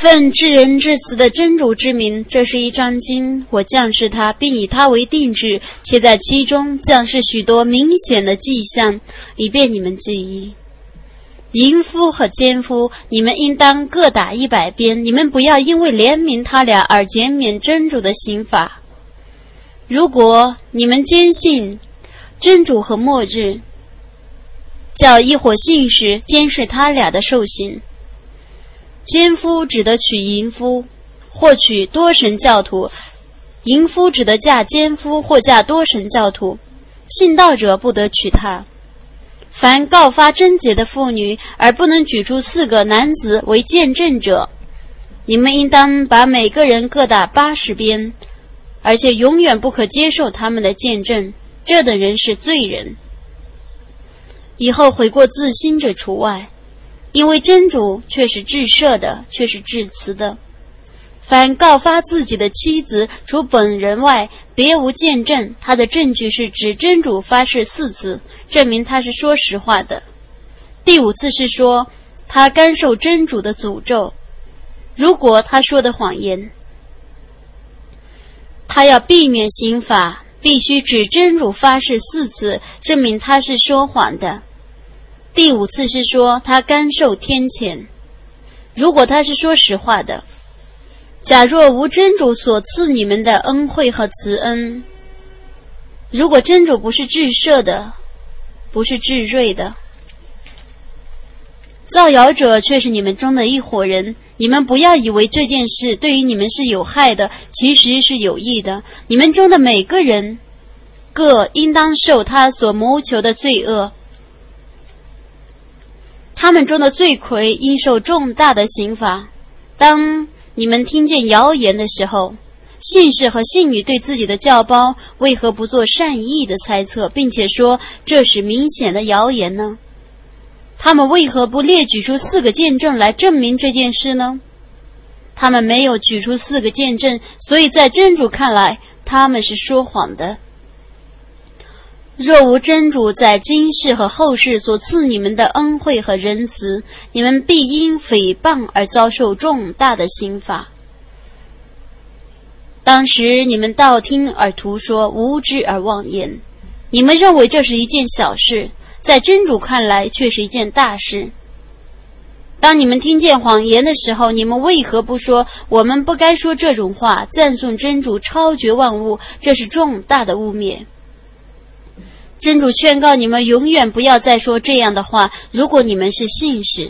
奉至仁至慈的真主之名，这是一章经，我降示它，并以它为定制，且在其中降示许多明显的迹象，以便你们记忆。淫夫和奸夫，你们应当各打100鞭，你们不要因为怜悯他俩而减免真主的刑罚。如果你们坚信真主和末日，叫一伙信使监视他俩的受刑。奸夫只得娶淫夫，或娶多神教徒；淫夫只得嫁奸夫，或嫁多神教徒。信道者不得娶她。凡告发贞洁的妇女而不能举出4个男子为见证者，你们应当把每个人各打80鞭，而且永远不可接受他们的见证，这等人是罪人。以后悔过自新者除外，因为真主却是至赦的，却是至慈的。凡告发自己的妻子除本人外别无见证，他的证据是指真主发誓4次，证明他是说实话的。第5次是说他甘受真主的诅咒，如果他说的谎言，他要避免刑罚，必须指真主发誓4次，证明他是说谎的。第5次是说他甘受天谴，如果他是说实话的。假若无真主所赐你们的恩惠和慈恩，如果真主不是至赦的，不是至睿的，造谣者却是你们中的一伙人，你们不要以为这件事对于你们是有害的，其实是有益的。你们中的每个人各应当受他所谋求的罪恶，他们中的罪魁应受重大的刑罚。当你们听见谣言的时候，信士和信女对自己的教胞为何不做善意的猜测，并且说这是明显的谣言呢？他们为何不列举出4个见证来证明这件事呢？他们没有举出4个见证，所以在真主看来，他们是说谎的。若无真主在今世和后世所赐你们的恩惠和仁慈，你们必因诽谤而遭受重大的刑罚。当时你们道听而途说，无知而妄言，你们认为这是一件小事，在真主看来却是一件大事。当你们听见谎言的时候，你们为何不说我们不该说这种话，赞颂真主超绝万物，这是重大的污蔑。真主劝告你们永远不要再说这样的话，如果你们是信士。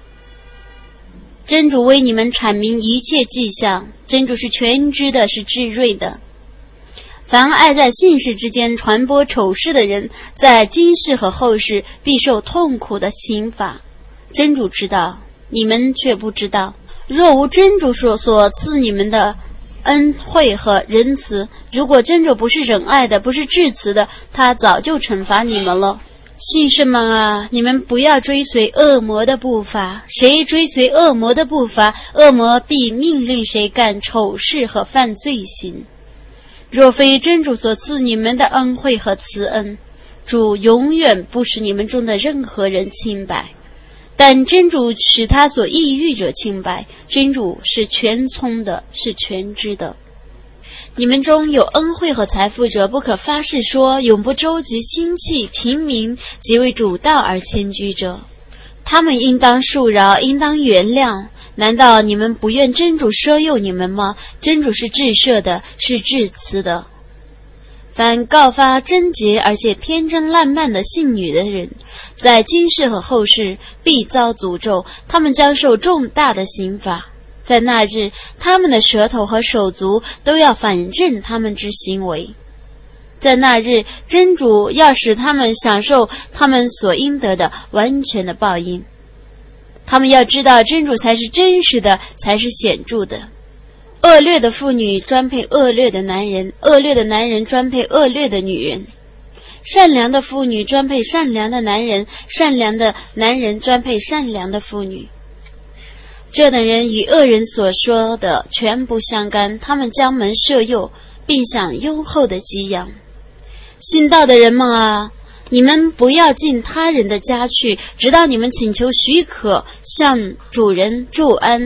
真主为你们阐明一切迹象，真主是全知的，是至睿的。凡爱在信士之间传播丑事的人，在今世和后世必受痛苦的刑罚。真主知道，你们却不知道。若无真主所赐你们的恩惠和仁慈，如果真主不是仁爱的，不是至慈的，他早就惩罚你们了。信士们啊，你们不要追随恶魔的步伐，谁追随恶魔的步伐，恶魔必命令谁干丑事和犯罪行。若非真主所赐你们的恩惠和慈恩，主永远不使你们中的任何人清白，但真主使他所抑郁者清白，真主是全聪的，是全知的。你们中有恩惠和财富者，不可发誓说永不周集亲戚平民及为主道而迁居者，他们应当恕饶，应当原谅。难道你们不愿真主赦宥你们吗？真主是至赦的，是至慈的。凡告发贞洁而且天真烂漫的信女的人，在今世和后世必遭诅咒，他们将受重大的刑罚。在那日，他们的舌头和手足都要反证他们之行为。在那日，真主要使他们享受他们所应得的完全的报应。他们要知道，真主才是真实的，才是显著的。恶劣的妇女专配恶劣的男人，恶劣的男人专配恶劣的女人。善良的妇女专配善良的男人，善良的男人专配善良的妇女。这等人与恶人所说的全不相干，他们将门设诱，并享优厚的给养。信道的人们啊，你们不要进他人的家去，直到你们请求许可，向主人祝安。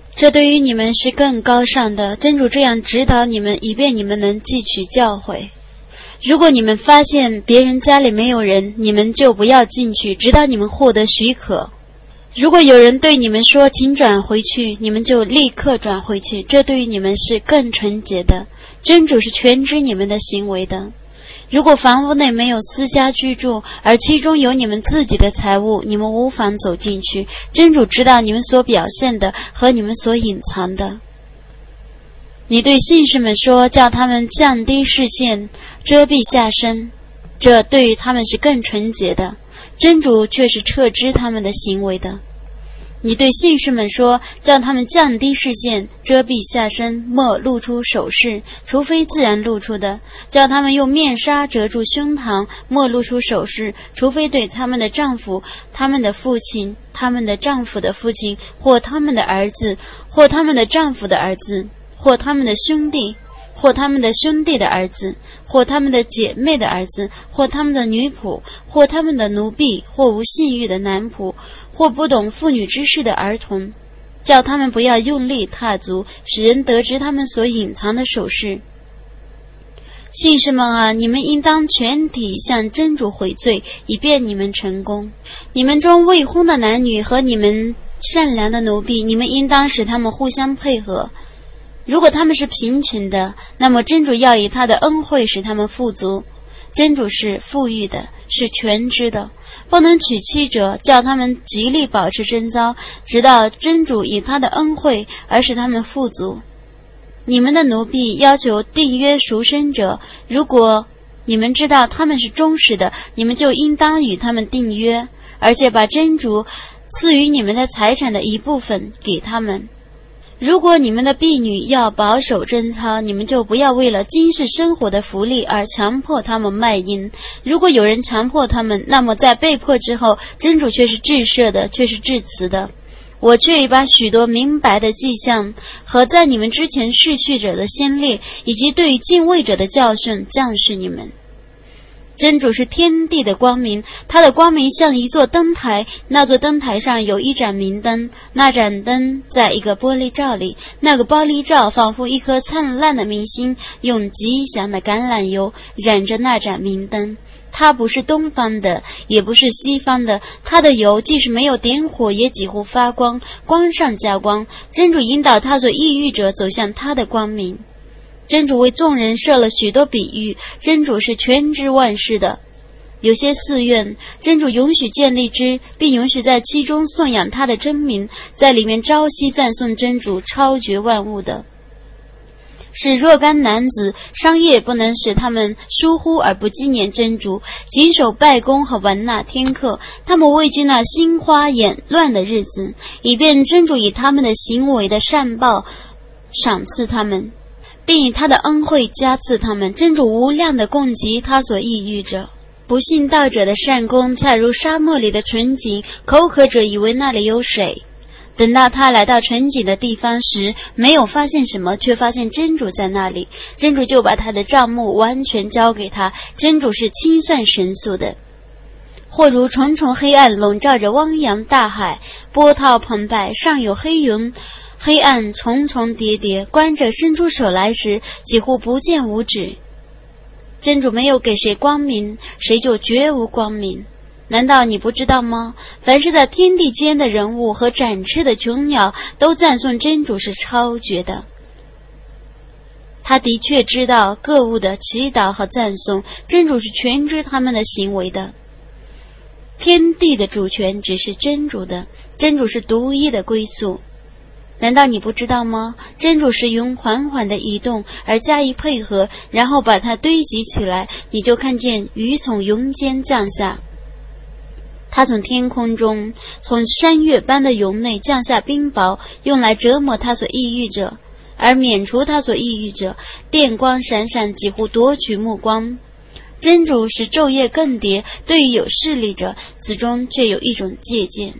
这对于你们是更高尚的。真主这样指导你们，以便你们能汲取教诲。如果你们发现别人家里没有人，你们就不要进去，直到你们获得许可。如果有人对你们说请转回去，你们就立刻转回去，这对于你们是更纯洁的。真主是全知你们的行为的。如果房屋内没有私家居住，而其中有你们自己的财物，你们无妨走进去。真主知道你们所表现的和你们所隐藏的。你对信士们说，叫他们降低视线，遮蔽下身，这对于他们是更纯洁的。真主却是彻知他们的行为的。你对信士们说，叫他们降低视线，遮蔽下身，莫露出首饰，除非自然露出的；叫他们用面纱遮住胸膛，莫露出首饰，除非对他们的丈夫、他们的父亲、他们的丈夫的父亲，或他们的儿子，或他们的丈夫的儿子，或他们的兄弟，或他们的兄弟的儿子，或他们的姐妹的儿子，或他们的女仆，或他们的奴婢，或无性欲的男仆，或不懂妇女之事的儿童，叫他们不要用力踏足，使人得知他们所隐藏的首饰。信士们啊，你们应当全体向真主悔罪，以便你们成功。你们中未婚的男女和你们善良的奴婢，你们应当使他们互相配合。如果他们是贫穷的，那么真主要以他的恩惠使他们富足。真主是富裕的，是全知的。不能娶妻者，叫他们极力保持贞操，直到真主以他的恩惠而使他们富足。你们的奴婢要求订约赎身者，如果你们知道他们是忠实的，你们就应当与他们订约，而且把真主赐予你们的财产的一部分给他们。如果你们的婢女要保守贞操，你们就不要为了今世生活的福利而强迫他们卖淫。如果有人强迫他们，那么在被迫之后，真主却是至赦的，却是至慈的。我却已把许多明白的迹象和在你们之前逝去者的先例，以及对于敬畏者的教训降示你们。真主是天地的光明，他的光明像一座灯台，那座灯台上有一盏明灯，那盏灯在一个玻璃罩里，那个玻璃罩仿佛一颗灿烂的明星，用吉祥的橄榄油染着那盏明灯。它不是东方的，也不是西方的，它的油即使没有点火，也几乎发光，光上加光。真主引导他所抑郁者走向他的光明。真主为众人设了许多比喻，真主是全知万事的。有些寺院，真主允许建立之，并允许在其中颂扬他的真名，在里面朝夕赞颂真主超绝万物的。使若干男子商业不能使他们疏忽而不纪念真主，谨守拜功和玩纳天课，他们畏惧那心花眼乱的日子，以便真主以他们的行为的善报赏赐他们，并以他的恩惠加赐他们。真主无量的供给他所抑郁者。不信道者的善功恰如沙漠里的纯井，口渴者以为那里有水。等到他来到纯井的地方时，没有发现什么，却发现真主在那里。真主就把他的账目完全交给他。真主是清算神速的。或如重重黑暗笼罩着汪洋大海，波涛澎湃，上有黑云，黑暗重重叠叠，观者伸出手来时，几乎不见五指。真主没有给谁光明，谁就绝无光明。难道你不知道吗？凡是在天地间的人物和展翅的群鸟，都赞颂真主是超绝的。他的确知道各物的祈祷和赞颂，真主是全知他们的行为的。天地的主权只是真主的，真主是独一的归宿。难道你不知道吗？真主是用缓缓的移动而加以配合，然后把它堆积起来，你就看见雨从云间降下。他从天空中，从山岳般的云内降下冰雹，用来折磨他所抑郁者，而免除他所抑郁者。电光闪闪，几乎夺取目光。真主使昼夜更迭，对于有势力者，此中却有一种借鉴。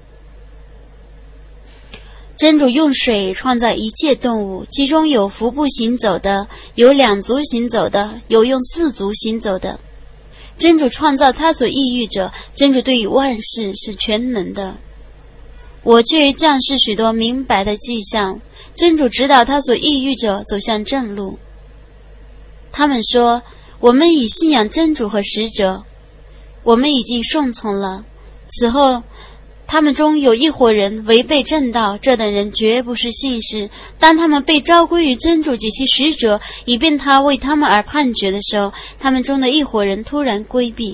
真主用水创造一切动物，其中有伏步行走的，有两足行走的，有用四足行走的。真主创造他所抑郁者，真主对于万事是全能的。 我却降示许多明白的迹象，真主指导他所抑郁者走向正路。他们说，我们已信仰真主和使者，我们已经顺从了。此后他们中有一伙人违背正道，这等人绝不是信士。当他们被召归于真主及其使者，以便他为他们而判决的时候，他们中的一伙人突然规避。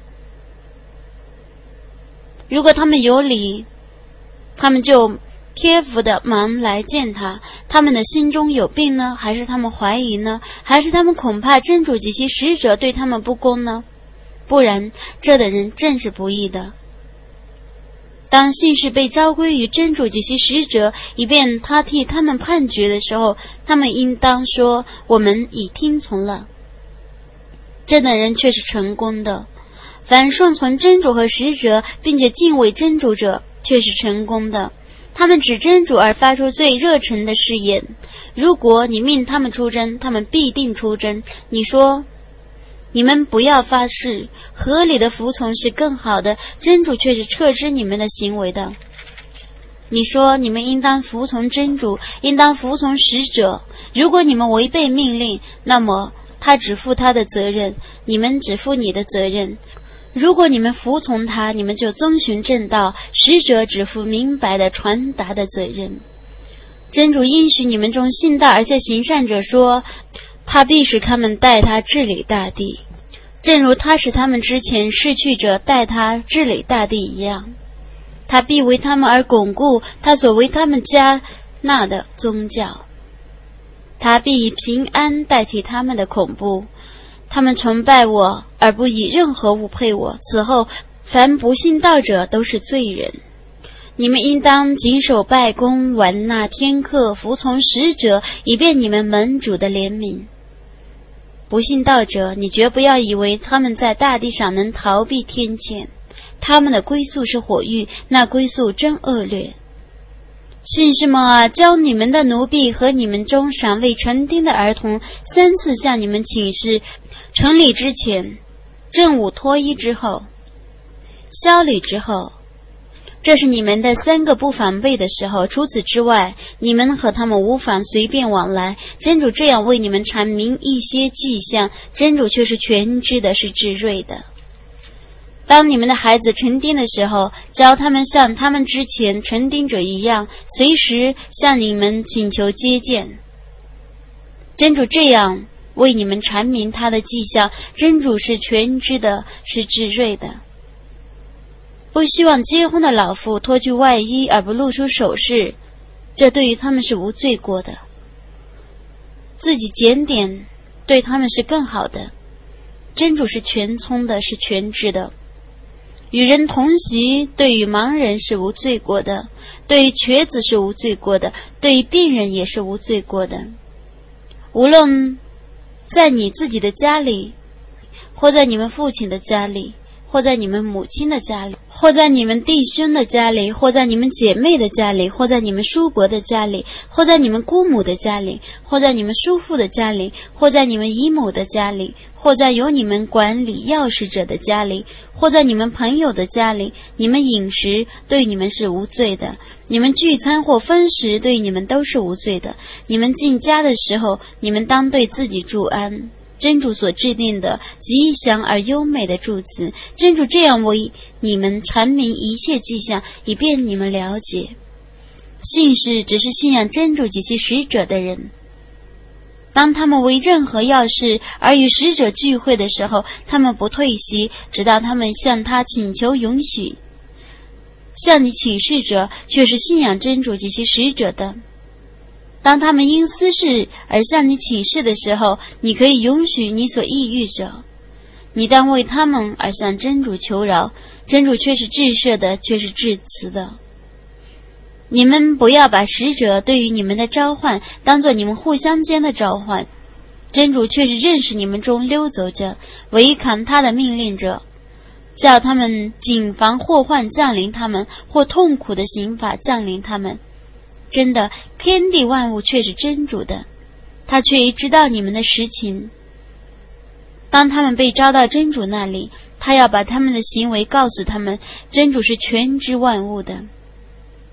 如果他们有理，他们就贴服的忙来见他。他们的心中有病呢，还是他们怀疑呢，还是他们恐怕真主及其使者对他们不公呢？不然，这等人正是不义的。当信士被召归于真主及其使者，以便他替他们判决的时候，他们应当说，我们已听从了。这等人却是成功的。凡顺从真主和使者，并且敬畏真主者，却是成功的。他们指真主而发出最热诚的誓言。如果你命他们出征，他们必定出征。你说，你们不要发誓，合理的服从是更好的，真主却是撤知你们的行为的。你说，你们应当服从真主，应当服从使者。如果你们违背命令，那么他只负他的责任，你们只负你的责任。如果你们服从他，你们就遵循正道，使者只负明白的传达的责任。真主应许你们中信道而且行善者说，他必使他们代他治理大地，正如他使他们之前逝去者代他治理大地一样。他必为他们而巩固他所为他们加纳的宗教，他必以平安代替他们的恐怖。他们崇拜我，而不以任何物配我。此后，凡不信道者都是罪人。你们应当谨守拜功，玩纳天课，服从使者，以便你们蒙主的怜悯。不信道者，你绝不要以为他们在大地上能逃避天谴，他们的归宿是火狱，那归宿真恶劣。信士们啊，教你们的奴婢和你们中尚未成丁的儿童3次向你们请示，成礼之前，正午脱衣之后，宵礼之后，这是你们的3个不防备的时候。除此之外，你们和他们无妨随便往来。真主这样为你们阐明一些迹象，真主却是全知的，是至睿的。当你们的孩子成丁的时候，教他们像他们之前成丁者一样，随时向你们请求接见。真主这样为你们阐明他的迹象，真主是全知的，是至睿的。不希望结婚的老妇脱去外衣而不露出首饰，这对于他们是无罪过的。自己检点对他们是更好的。真主是全聪的，是全知的。与人同席对于盲人是无罪过的，对于瘸子是无罪过的，对于病人也是无罪过的。无论在你自己的家里，或在你们父亲的家里，或在你们母亲的家里，或在你们弟兄的家里，或在你们姐妹的家里，或在你们叔伯的家里，或在你们姑母的家里，或在你们叔父的家里，或在你们姨母的家里，或在有你们管理钥匙者的家里，或在你们朋友的家里，你们饮食对你们是无罪的，你们聚餐或分食对你们都是无罪的。你们进家的时候，你们当对自己祝安。真主所制定的吉祥而优美的祝词，真主这样为你们阐明一切迹象，以便你们了解。信士只是信仰真主及其使者的人，当他们为任何要事而与使者聚会的时候，他们不退席，直到他们向他请求允许。向你起誓者却是信仰真主及其使者的。当他们因私事而向你起誓的时候，你可以允许你所抑郁者，你当为他们而向真主求饶，真主却是至赦的，却是至慈的。你们不要把使者对于你们的召唤当作你们互相间的召唤，真主却是认识你们中溜走着违抗他的命令者，叫他们谨防祸患降临他们，或痛苦的刑罚降临他们。真的，天地万物却是真主的，他却知道你们的实情。当他们被招到真主那里，他要把他们的行为告诉他们，真主是全知万物的。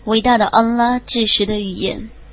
伟大的安拉至实的语言。